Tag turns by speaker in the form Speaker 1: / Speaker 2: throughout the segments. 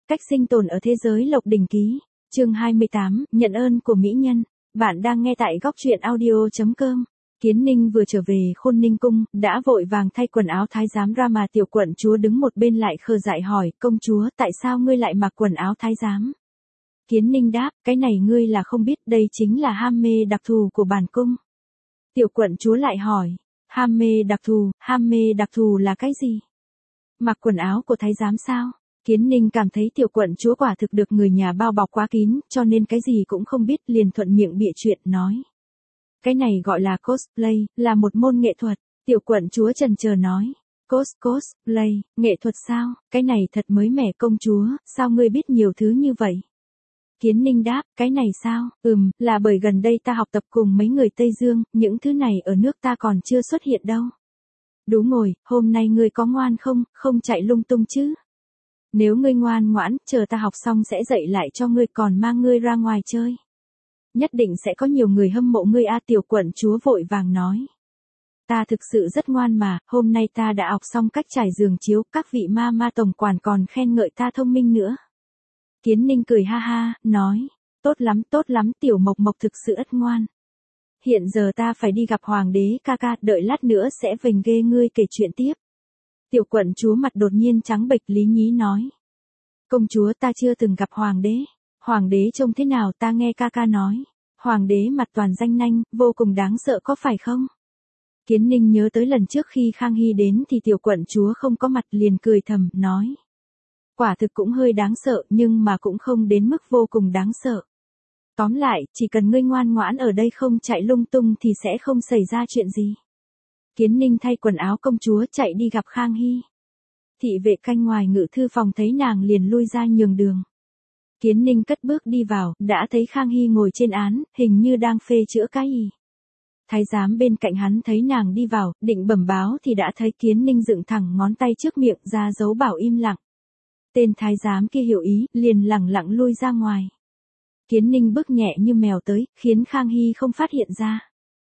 Speaker 1: Cách sinh tồn ở thế giới Lộc Đỉnh Ký, chương 28, nhận ơn của mỹ nhân. Bạn đang nghe tại góc truyện audio.com. Kiến Ninh vừa trở về Khôn Ninh cung, đã vội vàng thay quần áo thái giám ra mà tiểu quận chúa đứng một bên lại khờ dại hỏi, công chúa, tại sao ngươi lại mặc quần áo thái giám? Kiến Ninh đáp, cái này ngươi là không biết, đây chính là ham mê đặc thù của bản cung. Tiểu quận chúa lại hỏi, ham mê đặc thù là cái gì? Mặc quần áo của thái giám sao? Kiến Ninh cảm thấy tiểu quận chúa quả thực được người nhà bao bọc quá kín, cho nên cái gì cũng không biết, liền thuận miệng bịa chuyện nói. Cái này gọi là cosplay, là một môn nghệ thuật. Tiểu quận chúa chần chờ nói. Cosplay, nghệ thuật sao? Cái này thật mới mẻ công chúa, sao ngươi biết nhiều thứ như vậy? Kiến Ninh đáp, cái này sao? Là bởi gần đây ta học tập cùng mấy người Tây Dương, những thứ này ở nước ta còn chưa xuất hiện đâu. Đúng rồi, hôm nay ngươi có ngoan không chạy lung tung chứ? Nếu ngươi ngoan ngoãn, chờ ta học xong sẽ dạy lại cho ngươi, còn mang ngươi ra ngoài chơi. Nhất định sẽ có nhiều người hâm mộ ngươi a. Tiểu quận chúa vội vàng nói. Ta thực sự rất ngoan mà, hôm nay ta đã học xong cách trải giường chiếu, các vị ma tổng quản còn khen ngợi ta thông minh nữa. Kiến Ninh cười ha ha, nói, tốt lắm, tiểu mộc thực sự ất ngoan. Hiện giờ ta phải đi gặp hoàng đế ca ca, đợi lát nữa sẽ vênh ghê ngươi kể chuyện tiếp. Tiểu quận chúa mặt đột nhiên trắng bệch lý nhí nói. Công chúa, ta chưa từng gặp hoàng đế. Hoàng đế trông thế nào ta nghe ca ca nói. Hoàng đế mặt toàn ranh nanh, vô cùng đáng sợ có phải không? Kiến Ninh nhớ tới lần trước khi Khang Hy đến thì tiểu quận chúa không có mặt, liền cười thầm, nói. Quả thực cũng hơi đáng sợ, nhưng mà cũng không đến mức vô cùng đáng sợ. Tóm lại, chỉ cần ngươi ngoan ngoãn ở đây không chạy lung tung thì sẽ không xảy ra chuyện gì. Kiến Ninh thay quần áo công chúa chạy đi gặp Khang Hy. Thị vệ canh ngoài ngự thư phòng thấy nàng liền lui ra nhường đường. Kiến Ninh cất bước đi vào, đã thấy Khang Hy ngồi trên án, hình như đang phê chữa cái gì. Thái giám bên cạnh hắn thấy nàng đi vào, định bẩm báo thì đã thấy Kiến Ninh dựng thẳng ngón tay trước miệng ra dấu bảo im lặng. Tên thái giám kia hiểu ý, liền lẳng lặng lui ra ngoài. Kiến Ninh bước nhẹ như mèo tới, khiến Khang Hy không phát hiện ra.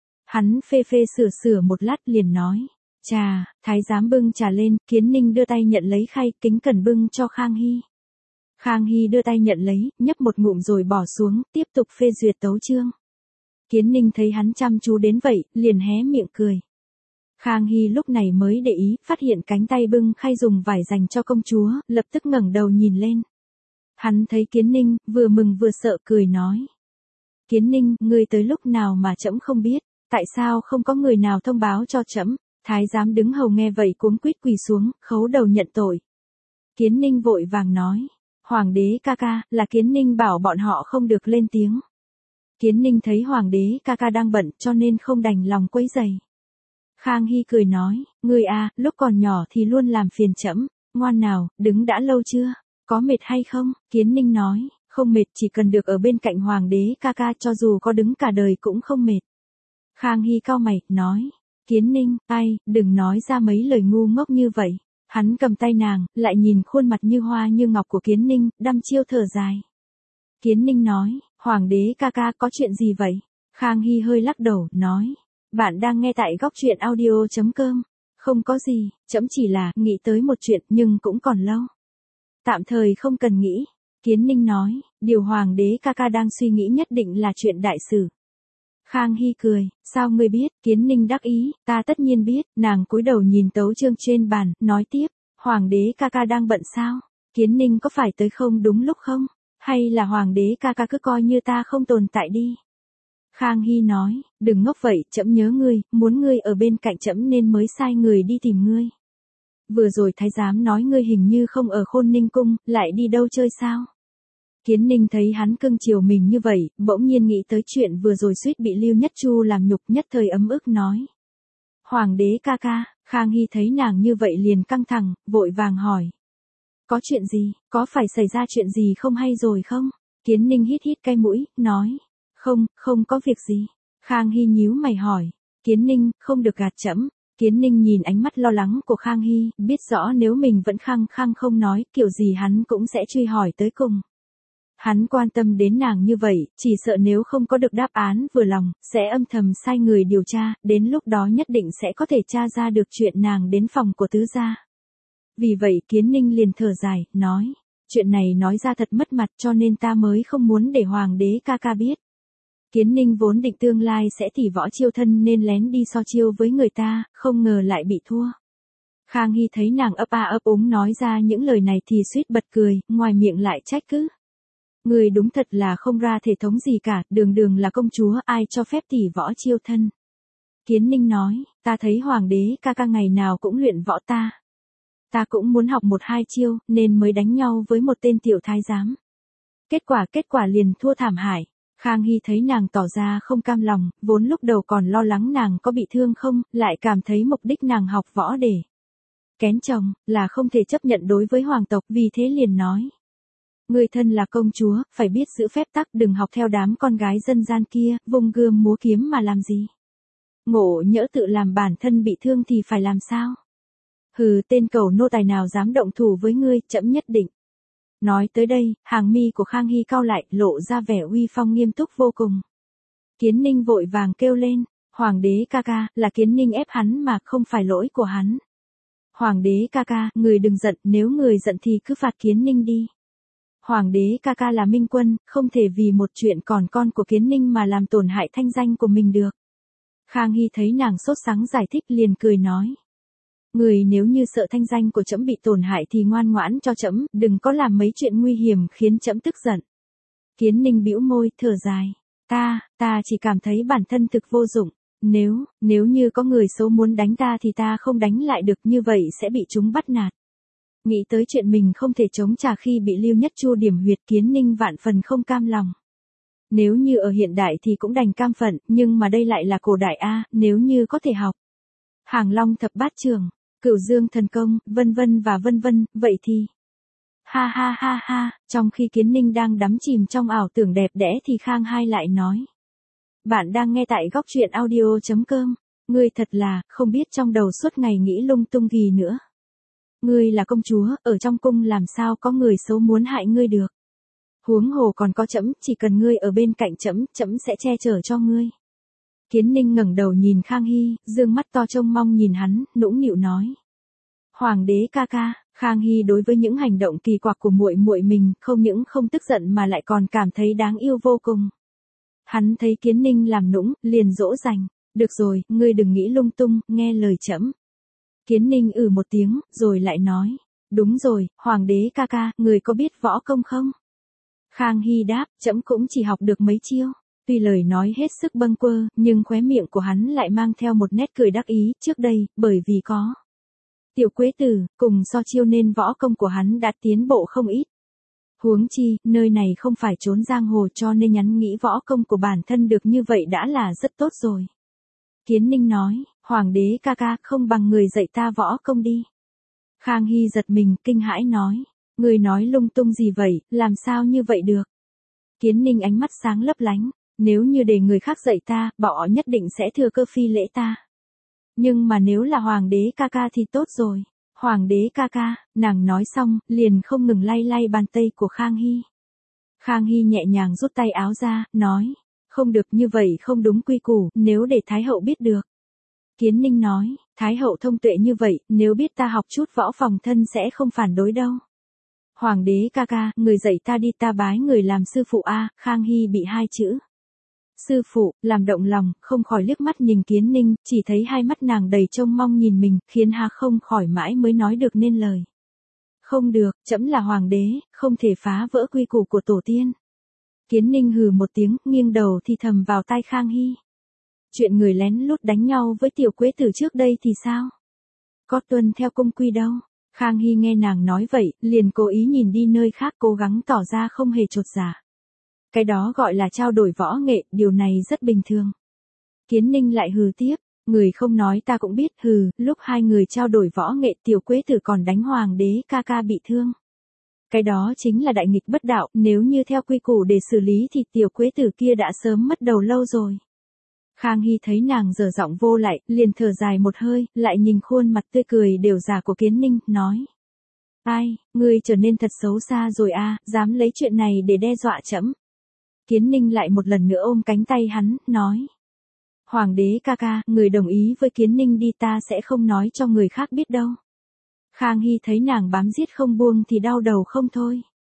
Speaker 1: Hắn phê sửa một lát liền nói. Trà, thái giám bưng trà lên, Kiến Ninh đưa tay nhận lấy khay, kính cẩn bưng cho Khang Hy. Khang Hy đưa tay nhận lấy, nhấp một ngụm rồi bỏ xuống, tiếp tục phê duyệt tấu chương. Kiến Ninh thấy hắn chăm chú đến vậy, liền hé miệng cười. Khang Hy lúc này mới để ý, phát hiện cánh tay bưng khay dùng vải dành cho công chúa, lập tức ngẩng đầu nhìn lên. Hắn thấy Kiến Ninh, vừa mừng vừa sợ cười nói. Kiến Ninh, ngươi tới lúc nào mà trẫm không biết, tại sao không có người nào thông báo cho trẫm? Thái giám đứng hầu nghe vậy cuống quýt quỳ xuống, khấu đầu nhận tội. Kiến Ninh vội vàng nói. Hoàng đế ca ca, là Kiến Ninh bảo bọn họ không được lên tiếng. Kiến Ninh thấy hoàng đế ca ca đang bận cho nên không đành lòng quấy rầy. Khang Hy cười nói, ngươi à, lúc còn nhỏ thì luôn làm phiền trẫm, ngoan nào, đứng đã lâu chưa, có mệt hay không? Kiến Ninh nói, không mệt, chỉ cần được ở bên cạnh hoàng đế ca ca cho dù có đứng cả đời cũng không mệt. Khang Hy cau mày, nói, Kiến Ninh, ai, đừng nói ra mấy lời ngu ngốc như vậy. Hắn cầm tay nàng, lại nhìn khuôn mặt như hoa như ngọc của Kiến Ninh, đăm chiêu thở dài. Kiến Ninh nói, hoàng đế ca ca có chuyện gì vậy? Khang Hy hơi lắc đầu, nói, bạn đang nghe tại góc truyện audio.com. Không có gì, trẫm chỉ là nghĩ tới một chuyện nhưng cũng còn lâu. Tạm thời không cần nghĩ. Kiến Ninh nói, điều hoàng đế ca ca đang suy nghĩ nhất định là chuyện đại sự. Khang Hy cười, sao ngươi biết? Kiến Ninh đắc ý, ta tất nhiên biết. Nàng cúi đầu nhìn tấu chương trên bàn, nói tiếp, hoàng đế ca ca đang bận sao? Kiến Ninh có phải tới không đúng lúc không? Hay là hoàng đế ca ca cứ coi như ta không tồn tại đi? Khang Hy nói, đừng ngốc vậy, trẫm nhớ ngươi, muốn ngươi ở bên cạnh trẫm nên mới sai người đi tìm ngươi. Vừa rồi thái giám nói ngươi hình như không ở Khôn Ninh cung, lại đi đâu chơi sao? Kiến Ninh thấy hắn cưng chiều mình như vậy, bỗng nhiên nghĩ tới chuyện vừa rồi suýt bị Lưu Nhất Chu làm nhục, nhất thời ấm ức nói. Hoàng đế ca ca. Khang Hy thấy nàng như vậy liền căng thẳng, vội vàng hỏi. Có chuyện gì, có phải xảy ra chuyện gì không hay rồi không? Kiến Ninh hít cái mũi, nói. Không có việc gì. Khang Hy nhíu mày hỏi. Kiến Ninh, không được gạt trẫm. Kiến Ninh nhìn ánh mắt lo lắng của Khang Hy, biết rõ nếu mình vẫn khăng không nói, kiểu gì hắn cũng sẽ truy hỏi tới cùng. Hắn quan tâm đến nàng như vậy, chỉ sợ nếu không có được đáp án vừa lòng, sẽ âm thầm sai người điều tra, đến lúc đó nhất định sẽ có thể tra ra được chuyện nàng đến phòng của tứ gia. Vì vậy Kiến Ninh liền thở dài, nói, Chuyện này nói ra thật mất mặt cho nên ta mới không muốn để hoàng đế ca ca biết. Kiến Ninh vốn định tương lai sẽ tỉ võ chiêu thân nên lén đi so chiêu với người ta, không ngờ lại bị thua. Khang Hy thấy nàng ấp a ấp úng nói ra những lời này thì suýt bật cười, ngoài miệng lại trách cứ. Người đúng thật là không ra thể thống gì cả, đường đường là công chúa, ai cho phép tỉ võ chiêu thân. Kiến Ninh nói, ta thấy hoàng đế ca ca ngày nào cũng luyện võ ta. Ta cũng muốn học một hai chiêu, nên mới đánh nhau với một tên tiểu thái giám. Kết quả liền thua thảm hại. Khang Hy thấy nàng tỏ ra không cam lòng, vốn lúc đầu còn lo lắng nàng có bị thương không, lại cảm thấy mục đích nàng học võ để kén chồng, là không thể chấp nhận đối với hoàng tộc, vì thế liền nói. Người thân là công chúa, phải biết giữ phép tắc, đừng học theo đám con gái dân gian kia, vung gươm múa kiếm mà làm gì. Ngộ nhỡ tự làm bản thân bị thương thì phải làm sao? Hừ, tên cầu nô tài nào dám động thủ với ngươi, trẫm nhất định. Nói tới đây, hàng mi của Khang Hy cau lại, lộ ra vẻ uy phong nghiêm túc vô cùng. Kiến Ninh vội vàng kêu lên, hoàng đế ca ca, là Kiến Ninh ép hắn mà không phải lỗi của hắn. Hoàng đế ca ca, người đừng giận, nếu người giận thì cứ phạt Kiến Ninh đi. Hoàng đế ca ca là minh quân, không thể vì một chuyện còn con của Kiến Ninh mà làm tổn hại thanh danh của mình được. Khang Hy thấy nàng sốt sắng giải thích liền cười nói. Người nếu như sợ thanh danh của trẫm bị tổn hại thì ngoan ngoãn cho trẫm, đừng có làm mấy chuyện nguy hiểm khiến trẫm tức giận. Kiến Ninh bĩu môi, thở dài. Ta chỉ cảm thấy bản thân thực vô dụng. Nếu như có người xấu muốn đánh ta thì ta không đánh lại được, như vậy sẽ bị chúng bắt nạt. Nghĩ tới chuyện mình không thể chống trả khi bị Lưu Nhất Chu điểm huyệt, Kiến Ninh vạn phần không cam lòng. Nếu như ở hiện đại thì cũng đành cam phận, nhưng mà đây lại là cổ đại a, nếu như có thể học Hàng Long thập bát trường, Cửu Dương thần công, vân vân, vậy thì. Ha ha ha ha, trong khi Kiến Ninh đang đắm chìm trong ảo tưởng đẹp đẽ thì Khang Hai lại nói. Bạn đang nghe tại góc truyện audio.com, ngươi thật là, không biết trong đầu suốt ngày nghĩ lung tung gì nữa. Ngươi là công chúa, ở trong cung làm sao có người xấu muốn hại ngươi được. Huống hồ còn có trẫm, chỉ cần ngươi ở bên cạnh trẫm sẽ che chở cho ngươi. Kiến Ninh ngẩng đầu nhìn Khang Hy, dương mắt to trông mong nhìn hắn, nũng nịu nói. Hoàng đế ca ca, Khang Hy đối với những hành động kỳ quặc của muội muội mình, không những không tức giận mà lại còn cảm thấy đáng yêu vô cùng. Hắn thấy Kiến Ninh làm nũng, liền dỗ dành. Được rồi, ngươi đừng nghĩ lung tung, nghe lời trẫm. Kiến Ninh một tiếng, rồi lại nói. Đúng rồi, hoàng đế ca ca, người có biết võ công không? Khang Hy đáp, trẫm cũng chỉ học được mấy chiêu. Tuy lời nói hết sức bâng quơ, nhưng khóe miệng của hắn lại mang theo một nét cười đắc ý. Trước đây, bởi vì có Tiểu Quế Tử cùng so chiêu nên võ công của hắn đã tiến bộ không ít. Huống chi, nơi này không phải trốn giang hồ, cho nên nhắn nghĩ võ công của bản thân được như vậy đã là rất tốt rồi. Kiến Ninh nói, hoàng đế ca ca, không bằng người dạy ta võ công đi. Khang Hy giật mình, kinh hãi nói. Người nói lung tung gì vậy, làm sao như vậy được? Kiến Ninh ánh mắt sáng lấp lánh. Nếu như để người khác dạy ta, bọn nhất định sẽ thừa cơ phi lễ ta. Nhưng mà nếu là hoàng đế ca ca thì tốt rồi. Hoàng đế ca ca, nàng nói xong, liền không ngừng lay lay bàn tay của Khang Hy. Khang Hy nhẹ nhàng rút tay áo ra, nói. Không được, như vậy không đúng quy củ, nếu để Thái hậu biết được. Kiến Ninh nói, Thái hậu thông tuệ như vậy, nếu biết ta học chút võ phòng thân sẽ không phản đối đâu. Hoàng đế ca ca, người dạy ta đi, ta bái người làm sư phụ a. Khang Hy bị hai chữ sư phụ làm động lòng, không khỏi liếc mắt nhìn Kiến Ninh, chỉ thấy hai mắt nàng đầy trông mong nhìn mình, khiến hắn không khỏi mãi mới nói được nên lời. Không được, trẫm là hoàng đế, không thể phá vỡ quy củ của tổ tiên. Kiến Ninh hừ một tiếng, nghiêng đầu thì thầm vào tai Khang Hy. Chuyện người lén lút đánh nhau với Tiểu Quế Tử trước đây thì sao? Có tuân theo cung quy đâu? Khang Hy nghe nàng nói vậy, liền cố ý nhìn đi nơi khác, cố gắng tỏ ra không hề chột dạ. Cái đó gọi là trao đổi võ nghệ, điều này rất bình thường. Kiến Ninh lại hừ tiếp, người không nói ta cũng biết, lúc hai người trao đổi võ nghệ Tiểu Quế Tử còn đánh hoàng đế ca ca bị thương. Cái đó chính là đại nghịch bất đạo, nếu như theo quy củ để xử lý thì Tiểu Quế Tử kia đã sớm mất đầu lâu rồi. Khang Hy thấy nàng dở giọng vô lại, liền thở dài một hơi, lại nhìn khuôn mặt tươi cười đều già của Kiến Ninh, nói. Ai, ngươi trở nên thật xấu xa rồi a, dám lấy chuyện này để đe dọa trẫm. Kiến Ninh lại một lần nữa ôm cánh tay hắn, nói. Hoàng đế ca ca, người đồng ý với Kiến Ninh đi, ta sẽ không nói cho người khác biết đâu. Khang Hy thấy nàng bám giết không buông thì đau đầu không thôi.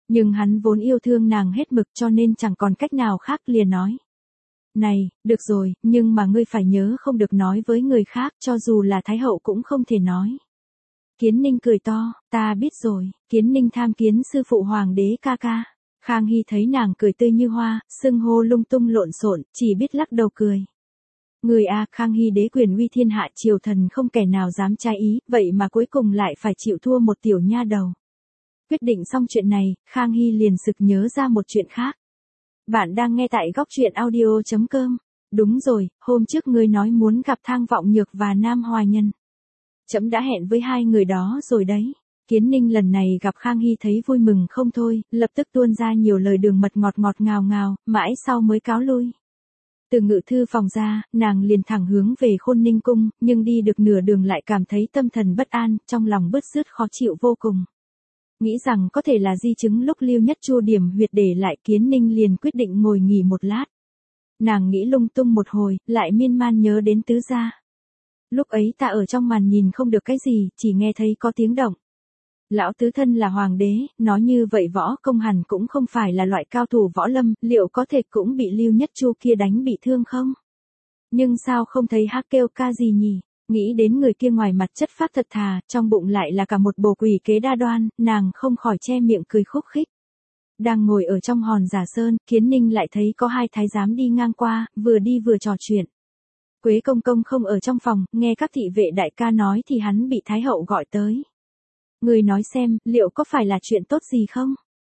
Speaker 1: Nhưng hắn vốn yêu thương nàng hết mực cho nên chẳng còn cách nào khác, liền nói. Này, được rồi, nhưng mà ngươi phải nhớ không được nói với người khác, cho dù là Thái hậu cũng không thể nói. Kiến Ninh cười to, ta biết rồi, Kiến Ninh tham kiến sư phụ hoàng đế ca ca. Khang Hy thấy nàng cười tươi như hoa, xưng hô lung tung lộn xộn, chỉ biết lắc đầu cười. Người a, Khang Hy đế quyền uy thiên hạ, triều thần không kẻ nào dám trái ý, vậy mà cuối cùng lại phải chịu thua một tiểu nha đầu. Quyết định xong chuyện này, Khang Hy liền sực nhớ ra một chuyện khác. Bạn đang nghe tại góc truyện audio.com. Đúng rồi, hôm trước ngươi nói muốn gặp Thang Vọng Nhược và Nam Hoa Nhân. Trẫm đã hẹn với hai người đó rồi đấy. Kiến Ninh lần này gặp Khang Hy thấy vui mừng không thôi, lập tức tuôn ra nhiều lời đường mật ngọt ngọt ngào ngào, mãi sau mới cáo lui. Từ ngự thư phòng ra, nàng liền thẳng hướng về Khôn Ninh cung, nhưng đi được nửa đường lại cảm thấy tâm thần bất an, trong lòng bứt rứt khó chịu vô cùng. Nghĩ rằng có thể là di chứng lúc Lưu Nhất Chu điểm huyệt để lại, Kiến Ninh liền quyết định ngồi nghỉ một lát. Nàng nghĩ lung tung một hồi, lại miên man nhớ đến tứ gia. Lúc ấy ta ở trong màn nhìn không được cái gì, chỉ nghe thấy có tiếng động. Lão tứ thân là hoàng đế, nói như vậy võ công hẳn cũng không phải là loại cao thủ võ lâm, liệu có thể cũng bị Lưu Nhất Chu kia đánh bị thương không? Nhưng sao không thấy hác kêu ca gì nhỉ? Nghĩ đến người kia ngoài mặt chất phác thật thà, trong bụng lại là cả một bồ quỷ kế đa đoan, nàng không khỏi che miệng cười khúc khích. Đang ngồi ở trong hòn Giả Sơn, Kiến Ninh lại thấy có hai thái giám đi ngang qua, vừa đi vừa trò chuyện. Quế công công không ở trong phòng, nghe các thị vệ đại ca nói thì hắn bị Thái hậu gọi tới. Người nói xem, liệu có phải là chuyện tốt gì không?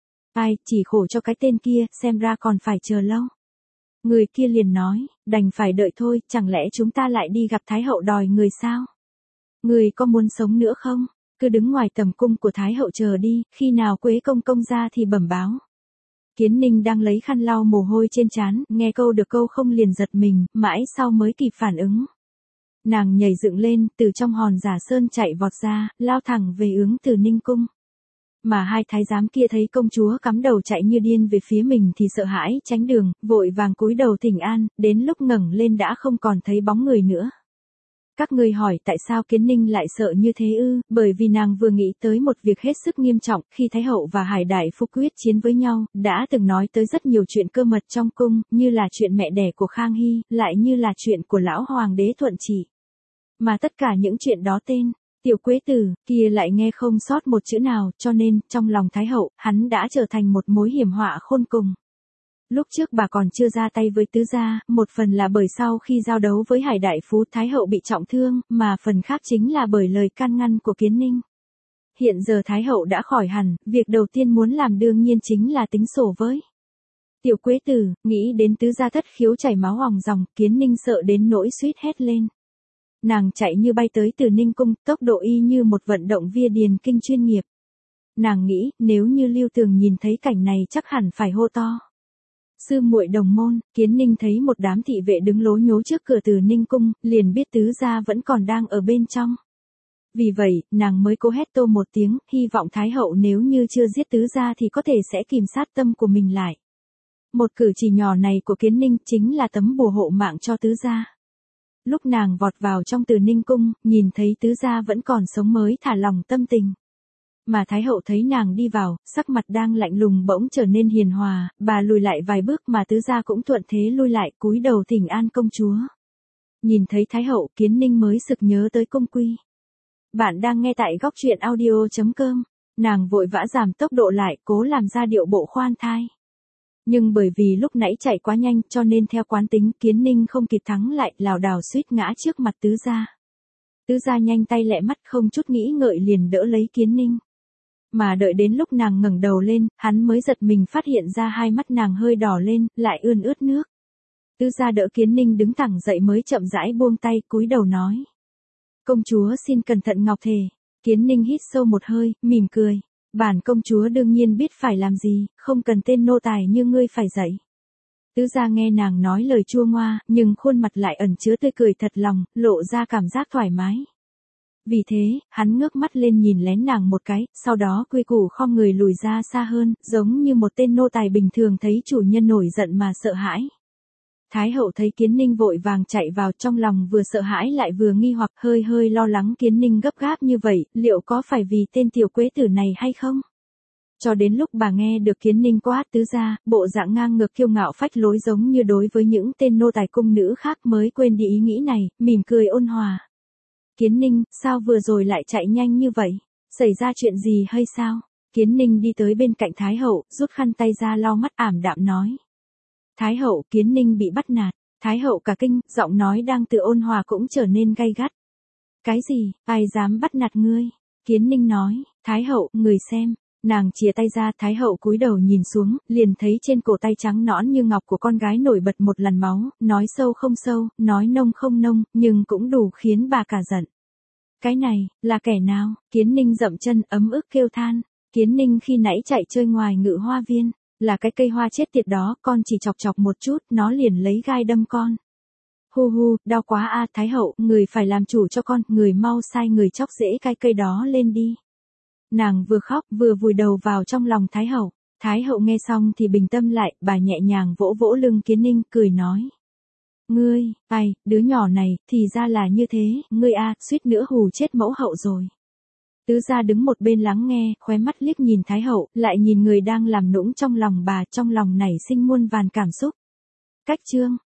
Speaker 1: Ai, chỉ khổ cho cái tên kia, xem ra còn phải chờ lâu. Người kia liền nói, đành phải đợi thôi, chẳng lẽ chúng ta lại đi gặp Thái hậu đòi người sao? Người có muốn sống nữa không? Cứ đứng ngoài tầm cung của Thái hậu chờ đi, khi nào Quế công công ra thì bẩm báo. Kiến Ninh đang lấy khăn lau mồ hôi trên trán, nghe câu được câu không liền giật mình, mãi sau mới kịp phản ứng. Nàng nhảy dựng lên, từ trong hòn Giả Sơn chạy vọt ra, lao thẳng về hướng Từ Ninh cung. Mà hai thái giám kia thấy công chúa cắm đầu chạy như điên về phía mình thì sợ hãi, tránh đường, vội vàng cúi đầu thỉnh an, đến lúc ngẩng lên đã không còn thấy bóng người nữa. Các ngươi hỏi tại sao Kiến Ninh lại sợ như thế ư? Bởi vì nàng vừa nghĩ tới một việc hết sức nghiêm trọng, khi Thái hậu và Hải Đại Phu quyết chiến với nhau, đã từng nói tới rất nhiều chuyện cơ mật trong cung, như là chuyện mẹ đẻ của Khang Hy, lại như là chuyện của lão hoàng đế Thuận Trị. Mà tất cả những chuyện đó tên Tiểu Quế Tử kia lại nghe không sót một chữ nào, cho nên trong lòng Thái hậu, hắn đã trở thành một mối hiểm họa khôn cùng. Lúc trước bà còn chưa ra tay với tứ gia, một phần là bởi sau khi giao đấu với Hải Đại Phú Thái hậu bị trọng thương, mà phần khác chính là bởi lời can ngăn của Kiến Ninh. Hiện giờ Thái hậu đã khỏi hẳn, việc đầu tiên muốn làm đương nhiên chính là tính sổ với Tiểu Quế Tử. Nghĩ đến tứ gia thất khiếu chảy máu òng ròng, Kiến Ninh sợ đến nỗi suýt hét lên. Nàng chạy như bay tới Từ Ninh cung, tốc độ y như một vận động viên điền kinh chuyên nghiệp. Nàng nghĩ, nếu như Lưu Tường nhìn thấy cảnh này chắc hẳn phải hô to. Sư muội đồng môn. Kiến Ninh thấy một đám thị vệ đứng lố nhố trước cửa Từ Ninh cung, liền biết tứ gia vẫn còn đang ở bên trong. Vì vậy, nàng mới cố hét to một tiếng, hy vọng Thái hậu nếu như chưa giết tứ gia thì có thể sẽ kìm sát tâm của mình lại. Một cử chỉ nhỏ này của Kiến Ninh chính là tấm bùa hộ mạng cho tứ gia. Lúc nàng vọt vào trong Từ Ninh cung, nhìn thấy tứ gia vẫn còn sống mới thả lòng tâm tình. Mà Thái hậu thấy nàng đi vào, sắc mặt đang lạnh lùng bỗng trở nên hiền hòa, bà lùi lại vài bước mà tứ gia cũng thuận thế lui lại, cúi đầu thỉnh an công chúa. Nhìn thấy Thái hậu, Kiến Ninh mới sực nhớ tới cung quy. Bạn đang nghe tại góc truyện audio.com. Nàng vội vã giảm tốc độ lại, cố làm ra điệu bộ khoan thai. Nhưng bởi vì lúc nãy chạy quá nhanh cho nên theo quán tính, Kiến Ninh không kịp thắng lại, lảo đảo suýt ngã trước mặt tứ gia. Tứ gia nhanh tay lẹ mắt không chút nghĩ ngợi liền đỡ lấy Kiến Ninh. Mà đợi đến lúc nàng ngẩng đầu lên, hắn mới giật mình phát hiện ra hai mắt nàng hơi đỏ lên, lại ươn ướt nước. Tứ gia đỡ Kiến Ninh đứng thẳng dậy mới chậm rãi buông tay, cúi đầu nói. Công chúa xin cẩn thận ngọc thể. Kiến Ninh hít sâu một hơi, mỉm cười. Bản công chúa đương nhiên biết phải làm gì, không cần tên nô tài như ngươi phải dạy. Tứ gia nghe nàng nói lời chua ngoa, nhưng khuôn mặt lại ẩn chứa tươi cười thật lòng, lộ ra cảm giác thoải mái. Vì thế, hắn ngước mắt lên nhìn lén nàng một cái, sau đó quy củ khom người lùi ra xa hơn, giống như một tên nô tài bình thường thấy chủ nhân nổi giận mà sợ hãi. Thái hậu thấy Kiến Ninh vội vàng chạy vào, trong lòng vừa sợ hãi lại vừa nghi hoặc, hơi hơi lo lắng Kiến Ninh gấp gáp như vậy, liệu có phải vì tên Tiểu Quế Tử này hay không? Cho đến lúc bà nghe được Kiến Ninh quát tứ gia, bộ dạng ngang ngược kiêu ngạo phách lối giống như đối với những tên nô tài cung nữ khác mới quên đi ý nghĩ này, mỉm cười ôn hòa. Kiến Ninh, sao vừa rồi lại chạy nhanh như vậy? Xảy ra chuyện gì hay sao? Kiến Ninh đi tới bên cạnh Thái hậu, rút khăn tay ra lau mắt ảm đạm nói. Thái hậu, Kiến Ninh bị bắt nạt. Thái hậu cả kinh, giọng nói đang tự ôn hòa cũng trở nên gay gắt. Cái gì, ai dám bắt nạt ngươi? Kiến Ninh nói, Thái hậu, người xem. Nàng chìa tay ra, Thái hậu cúi đầu nhìn xuống, liền thấy trên cổ tay trắng nõn như ngọc của con gái nổi bật một làn máu, nói sâu không sâu, nói nông không nông, nhưng cũng đủ khiến bà cả giận. Cái này, là kẻ nào? Kiến Ninh dậm chân ấm ức kêu than. Kiến Ninh khi nãy chạy chơi ngoài Ngự Hoa Viên, là cái cây hoa chết tiệt đó, con chỉ chọc chọc một chút, nó liền lấy gai đâm con. Hu hu, đau quá a. Thái hậu, người phải làm chủ cho con, người mau sai người chóc rễ cái cây đó lên đi. Nàng vừa khóc vừa vùi đầu vào trong lòng Thái hậu. Thái hậu nghe xong thì bình tâm lại, bà nhẹ nhàng vỗ vỗ lưng Kiến Ninh, cười nói. Ngươi, đứa nhỏ này, thì ra là như thế, ngươi a, suýt nữa hù chết mẫu hậu rồi. Tứ gia đứng một bên lắng nghe, khóe mắt liếc nhìn Thái hậu, lại nhìn người đang làm nũng trong lòng bà, trong lòng nảy sinh muôn vàn cảm xúc. Cách chương